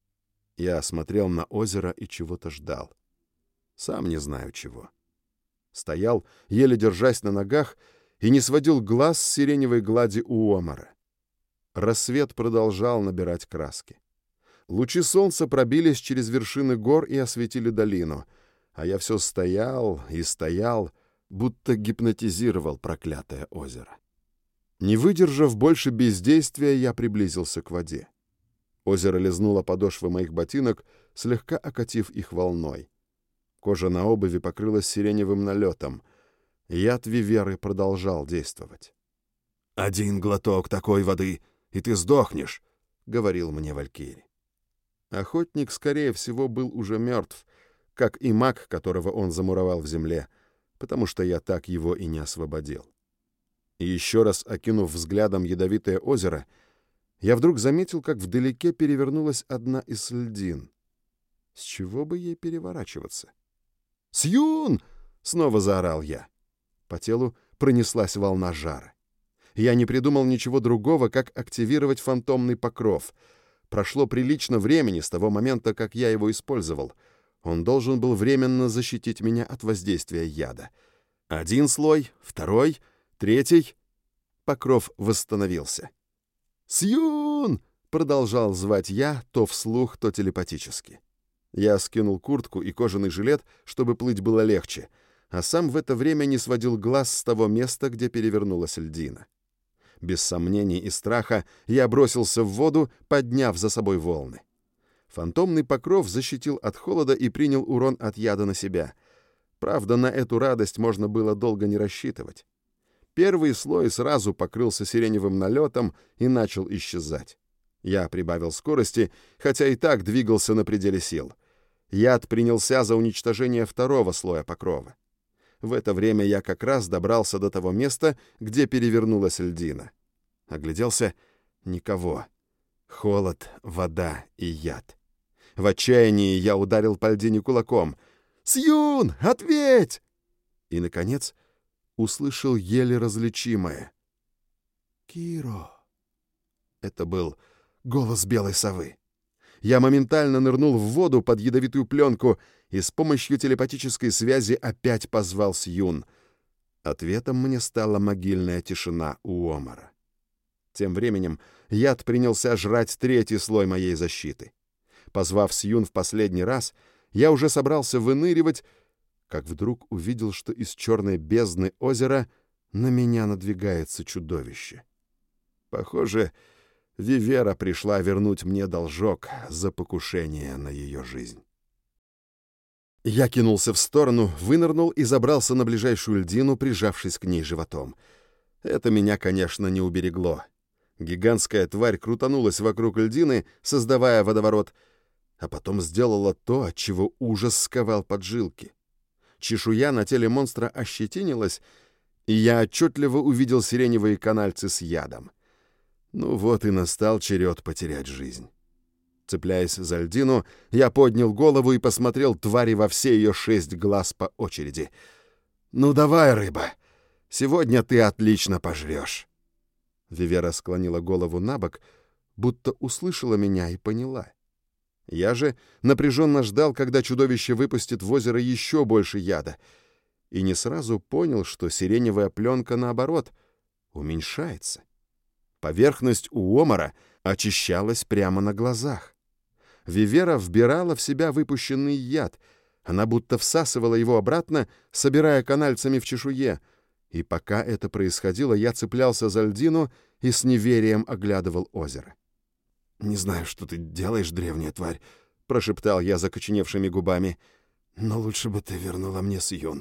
Я смотрел на озеро и чего-то ждал. Сам не знаю чего. Стоял, еле держась на ногах, и не сводил глаз с сиреневой глади Уомара. Рассвет продолжал набирать краски. Лучи солнца пробились через вершины гор и осветили долину, а я все стоял и стоял, будто гипнотизировал проклятое озеро. Не выдержав больше бездействия, я приблизился к воде. Озеро лизнуло подошвы моих ботинок, слегка окатив их волной. Кожа на обуви покрылась сиреневым налетом. Яд Виверы продолжал действовать. «Один глоток такой воды, и ты сдохнешь», — говорил мне Валькирий. Охотник, скорее всего, был уже мертв, как и маг, которого он замуровал в земле, потому что я так его и не освободил. И еще раз окинув взглядом ядовитое озеро, я вдруг заметил, как вдалеке перевернулась одна из льдин. С чего бы ей переворачиваться? «Сьюн!» — снова заорал я. По телу пронеслась волна жара. Я не придумал ничего другого, как активировать фантомный покров. Прошло прилично времени с того момента, как я его использовал. Он должен был временно защитить меня от воздействия яда. Один слой, второй, третий. Покров восстановился. «Сьюн!» — продолжал звать я, то вслух, то телепатически. Я скинул куртку и кожаный жилет, чтобы плыть было легче, а сам в это время не сводил глаз с того места, где перевернулась льдина. Без сомнений и страха я бросился в воду, подняв за собой волны. Фантомный покров защитил от холода и принял урон от яда на себя. Правда, на эту радость можно было долго не рассчитывать. Первый слой сразу покрылся сиреневым налетом и начал исчезать. Я прибавил скорости, хотя и так двигался на пределе сил. Яд принялся за уничтожение второго слоя покрова. В это время я как раз добрался до того места, где перевернулась льдина. Огляделся — никого. Холод, вода и яд. В отчаянии я ударил по льдине кулаком. «Сьюн, ответь!» И, наконец, услышал еле различимое. «Киро». Это был голос белой совы. Я моментально нырнул в воду под ядовитую пленку и с помощью телепатической связи опять позвал Сьюн. Ответом мне стала могильная тишина Уомара. Тем временем яд принялся жрать третий слой моей защиты. Позвав Сьюн в последний раз, я уже собрался выныривать, как вдруг увидел, что из черной бездны озера на меня надвигается чудовище. Похоже, Вивера пришла вернуть мне должок за покушение на ее жизнь. Я кинулся в сторону, вынырнул и забрался на ближайшую льдину, прижавшись к ней животом. Это меня, конечно, не уберегло. Гигантская тварь крутанулась вокруг льдины, создавая водоворот, а потом сделала то, от чего ужас сковал поджилки. Чешуя на теле монстра ощетинилась, и я отчетливо увидел сиреневые канальцы с ядом. Ну вот и настал черед потерять жизнь. Цепляясь за льдину, я поднял голову и посмотрел твари во все ее 6 глаз по очереди. «Ну давай, рыба, сегодня ты отлично пожрешь». Вивера склонила голову на бок, будто услышала меня и поняла. Я же напряженно ждал, когда чудовище выпустит в озеро еще больше яда, и не сразу понял, что сиреневая пленка, наоборот, уменьшается. Поверхность Уомара очищалась прямо на глазах. Вивера вбирала в себя выпущенный яд. Она будто всасывала его обратно, собирая канальцами в чешуе. И пока это происходило, я цеплялся за льдину и с неверием оглядывал озеро. «Не знаю, что ты делаешь, древняя тварь», — прошептал я закоченевшими губами. «Но лучше бы ты вернула мне Сьюн».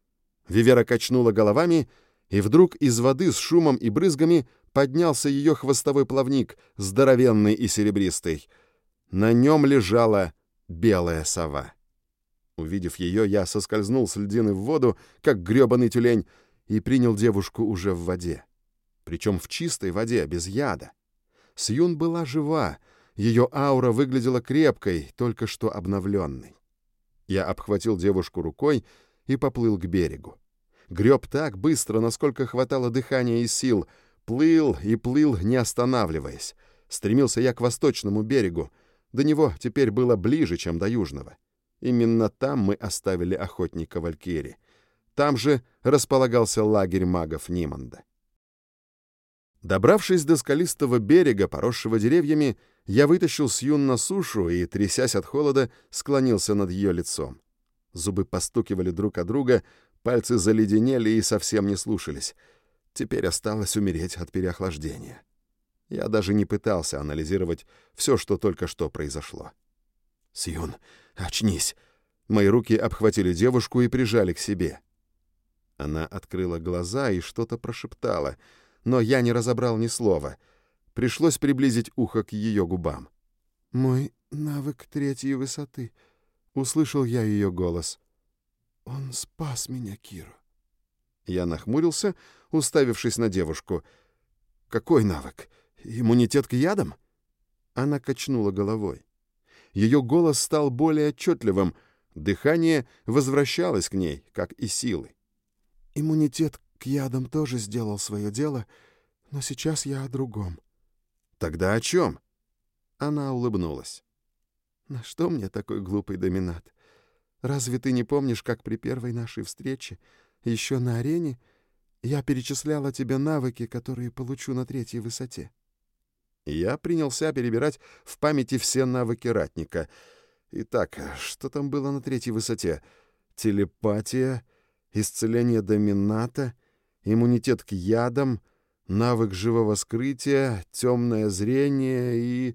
Вивера качнула головами, и вдруг из воды с шумом и брызгами поднялся ее хвостовой плавник, здоровенный и серебристый. На нем лежала белая сова. Увидев ее, я соскользнул с льдины в воду, как гребаный тюлень, и принял девушку уже в воде. Причем в чистой воде, без яда. Сьюн была жива, ее аура выглядела крепкой, только что обновленной. Я обхватил девушку рукой и поплыл к берегу. Греб так быстро, насколько хватало дыхания и сил, плыл и плыл, не останавливаясь. Стремился я к восточному берегу. До него теперь было ближе, чем до южного. Именно там мы оставили охотника Валькири. Там же располагался лагерь магов Ниманда. Добравшись до скалистого берега, поросшего деревьями, я вытащил Сьюн на сушу и, трясясь от холода, склонился над ее лицом. Зубы постукивали друг о друга, пальцы заледенели и совсем не слушались. Теперь осталось умереть от переохлаждения. Я даже не пытался анализировать все, что только что произошло. «Сьюн, очнись!» Мои руки обхватили девушку и прижали к себе. Она открыла глаза и что-то прошептала, но я не разобрал ни слова. Пришлось приблизить ухо к ее губам. «Мой навык 3-й высоты», — услышал я ее голос. «Он спас меня, Киру». Я нахмурился, уставившись на девушку. «Какой навык? Иммунитет к ядам?» Она качнула головой. Ее голос стал более отчетливым, дыхание возвращалось к ней, как и силы. «Иммунитет к ядам тоже сделал свое дело, но сейчас я о другом». «Тогда о чем?» Она улыбнулась. «На что мне такой глупый доминат? Разве ты не помнишь, как при первой нашей встрече, еще на арене, я перечисляла тебе навыки, которые получу на 3-й высоте?» Я принялся перебирать в памяти все навыки ратника. Итак, что там было на 3-й высоте? Телепатия, исцеление домината, иммунитет к ядам, навык живого скрытия, темное зрение и...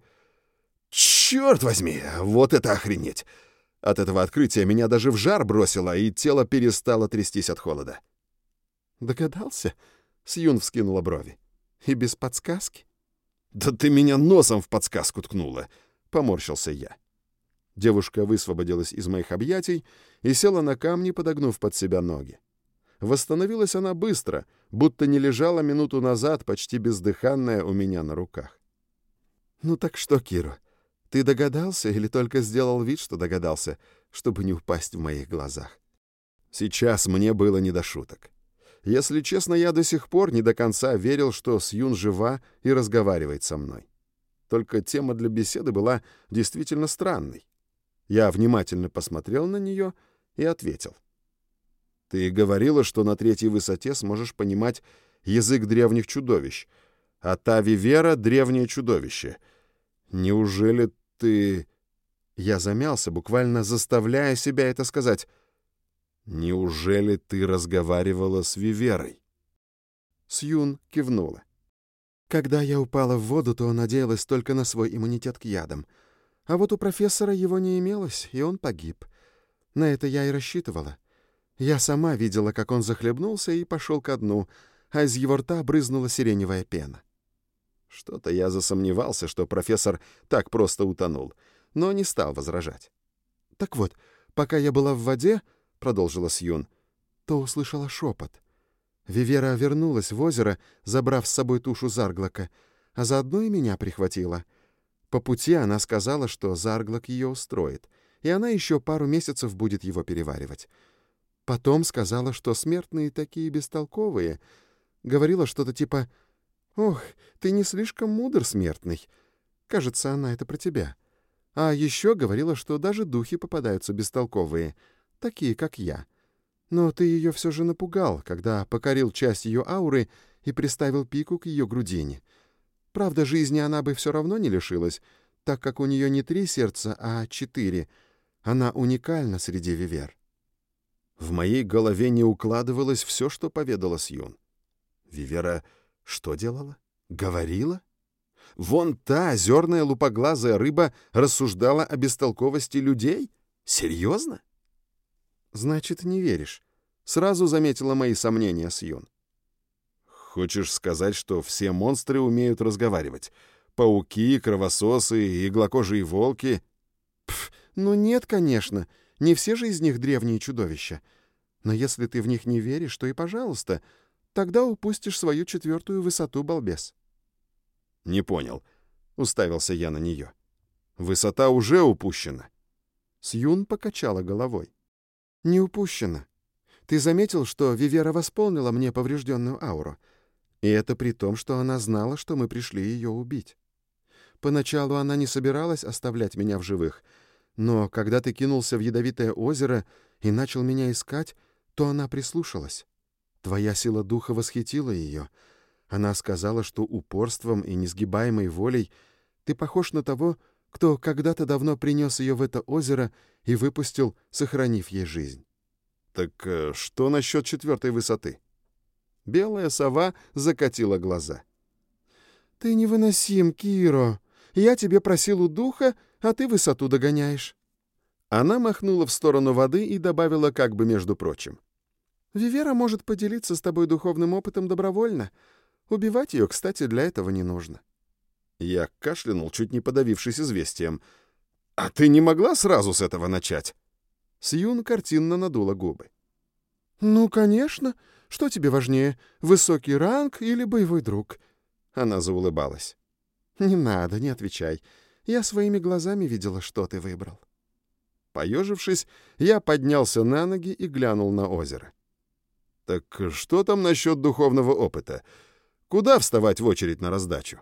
Черт возьми, вот это охренеть! От этого открытия меня даже в жар бросило, и тело перестало трястись от холода. «Догадался?» — Сьюн вскинула брови. «И без подсказки?» «Да ты меня носом в подсказку ткнула!» — поморщился я. Девушка высвободилась из моих объятий и села на камни, подогнув под себя ноги. Восстановилась она быстро, будто не лежала минуту назад, почти бездыханная у меня на руках. «Ну так что, Киро, ты догадался или только сделал вид, что догадался, чтобы не упасть в моих глазах?» Сейчас мне было не до шуток. Если честно, я до сих пор не до конца верил, что Сьюн жива и разговаривает со мной. Только тема для беседы была действительно странной. Я внимательно посмотрел на нее и ответил. Ты говорила, что на 3-й высоте сможешь понимать язык древних чудовищ, а та Вивера — древнее чудовище. Неужели ты...» Я замялся, буквально заставляя себя это сказать. «Неужели ты разговаривала с Виверой?» Сьюн кивнула. Когда я упала в воду, то надеялась только на свой иммунитет к ядам. А вот у профессора его не имелось, и он погиб. На это я и рассчитывала. Я сама видела, как он захлебнулся и пошел ко дну, а из его рта брызнула сиреневая пена. Что-то я засомневался, что профессор так просто утонул, но не стал возражать. «Так вот, пока я была в воде, — продолжила Сьюн, — то услышала шепот. Вивера вернулась в озеро, забрав с собой тушу Зарглока, а заодно и меня прихватила. По пути она сказала, что Зарглок ее устроит, и она еще пару месяцев будет его переваривать. Потом сказала, что смертные такие бестолковые. Говорила что-то типа: «Ох, ты не слишком мудр, смертный». Кажется, она это про тебя. А еще говорила, что даже духи попадаются бестолковые, такие, как я. Но ты ее все же напугал, когда покорил часть ее ауры и приставил пику к ее грудине. Правда, жизни она бы все равно не лишилась, так как у нее не 3 сердца, а 4. Она уникальна среди вивер. В моей голове не укладывалось все, что поведала Сьюн. Вивера что делала? Говорила? Вон та озерная лупоглазая рыба рассуждала о бестолковости людей? Серьезно? Значит, не веришь. Сразу заметила мои сомнения Сьюн. Хочешь сказать, что все монстры умеют разговаривать? Пауки, кровососы, иглокожие волки? Ну нет, конечно. Не все же из них древние чудовища. Но если ты в них не веришь, то и пожалуйста. Тогда упустишь свою 4-ю высоту, балбес. Не понял. Уставился я на нее. Высота уже упущена. Сьюн покачала головой. Не упущена. Ты заметил, что Вивера восполнила мне поврежденную ауру? И это при том, что она знала, что мы пришли ее убить. Поначалу она не собиралась оставлять меня в живых, но когда ты кинулся в ядовитое озеро и начал меня искать, то она прислушалась. Твоя сила духа восхитила ее. Она сказала, что упорством и несгибаемой волей ты похож на того, кто когда-то давно принес ее в это озеро и выпустил, сохранив ей жизнь. Так что насчет 4-й высоты? Белая сова закатила глаза. Ты невыносим, Киро. Я тебе просил у духа, а ты высоту догоняешь. Она махнула в сторону воды и добавила как бы между прочим. Вивера может поделиться с тобой духовным опытом добровольно. Убивать ее, кстати, для этого не нужно. Я кашлянул, чуть не подавившись известием. «А ты не могла сразу с этого начать?» Сьюн картинно надула губы. «Ну, конечно. Что тебе важнее, высокий ранг или боевой друг?» Она заулыбалась. «Не надо, не отвечай. Я своими глазами видела, что ты выбрал». Поежившись, я поднялся на ноги и глянул на озеро. «Так что там насчет духовного опыта? Куда вставать в очередь на раздачу?»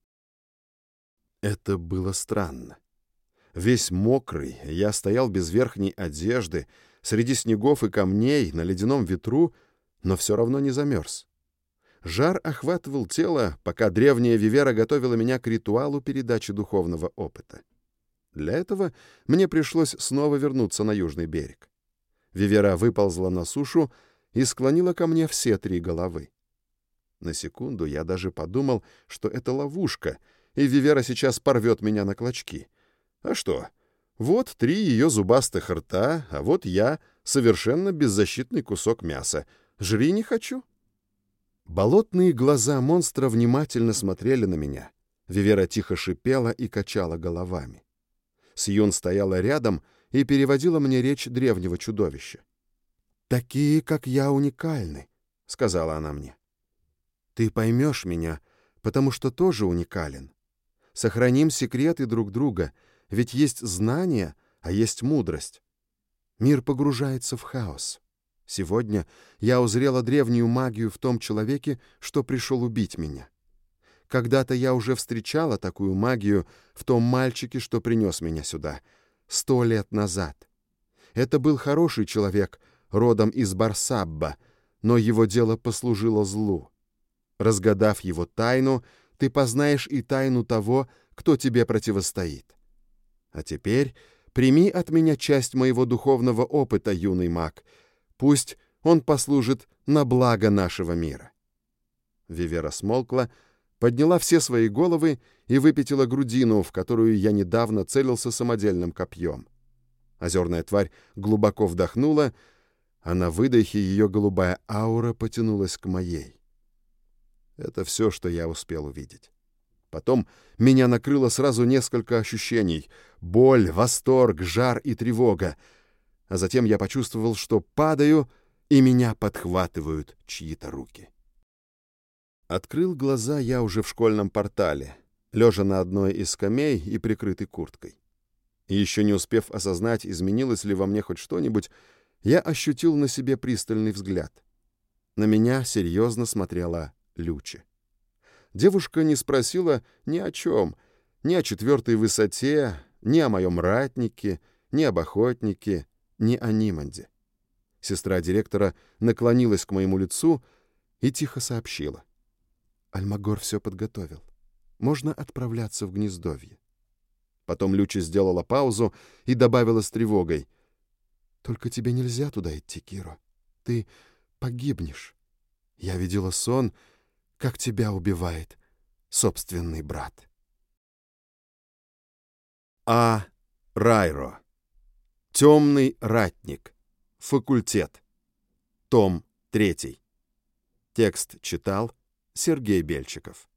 Это было странно. Весь мокрый, я стоял без верхней одежды, среди снегов и камней, на ледяном ветру, но все равно не замерз. Жар охватывал тело, пока древняя Вивера готовила меня к ритуалу передачи духовного опыта. Для этого мне пришлось снова вернуться на южный берег. Вивера выползла на сушу и склонила ко мне все 3 головы. На секунду я даже подумал, что это ловушка, и Вивера сейчас порвет меня на клочки. А что? Вот 3 ее зубастых рта, а вот я, совершенно беззащитный кусок мяса. Жри не хочу. Болотные глаза монстра внимательно смотрели на меня. Вивера тихо шипела и качала головами. Сьюн стояла рядом и переводила мне речь древнего чудовища. «Такие, как я, уникальны», — сказала она мне. «Ты поймешь меня, потому что тоже уникален. Сохраним секреты друг друга, ведь есть знания, а есть мудрость. Мир погружается в хаос. Сегодня я узрела древнюю магию в том человеке, что пришел убить меня. Когда-то я уже встречала такую магию в том мальчике, что принес меня сюда, 100 лет назад. Это был хороший человек, родом из Барсабба, но его дело послужило злу. Разгадав его тайну, ты познаешь и тайну того, кто тебе противостоит. А теперь прими от меня часть моего духовного опыта, юный маг. Пусть он послужит на благо нашего мира». Вивера смолкла, подняла все свои головы и выпятила грудину, в которую я недавно целился самодельным копьем. Озерная тварь глубоко вдохнула, а на выдохе ее голубая аура потянулась к моей. Это все, что я успел увидеть. Потом меня накрыло сразу несколько ощущений: боль, восторг, жар и тревога. А затем я почувствовал, что падаю, и меня подхватывают чьи-то руки. Открыл глаза я уже в школьном портале, лежа на одной из скамей и прикрытый курткой. И еще не успев осознать, изменилось ли во мне хоть что-нибудь, я ощутил на себе пристальный взгляд. На меня серьезно смотрела Лючи. Девушка не спросила ни о чем, ни о 4-й высоте, ни о моем ратнике, ни об охотнике, ни о Ниманде. Сестра директора наклонилась к моему лицу и тихо сообщила: «Альмагор все подготовил. Можно отправляться в Гнездовье». Потом Лючи сделала паузу и добавила с тревогой: «Только тебе нельзя туда идти, Киро. Ты погибнешь. Я видела сон, как тебя убивает собственный брат». А. Райро. Темный ратник. Факультет. Том 3. Текст читал Сергей Бельчиков.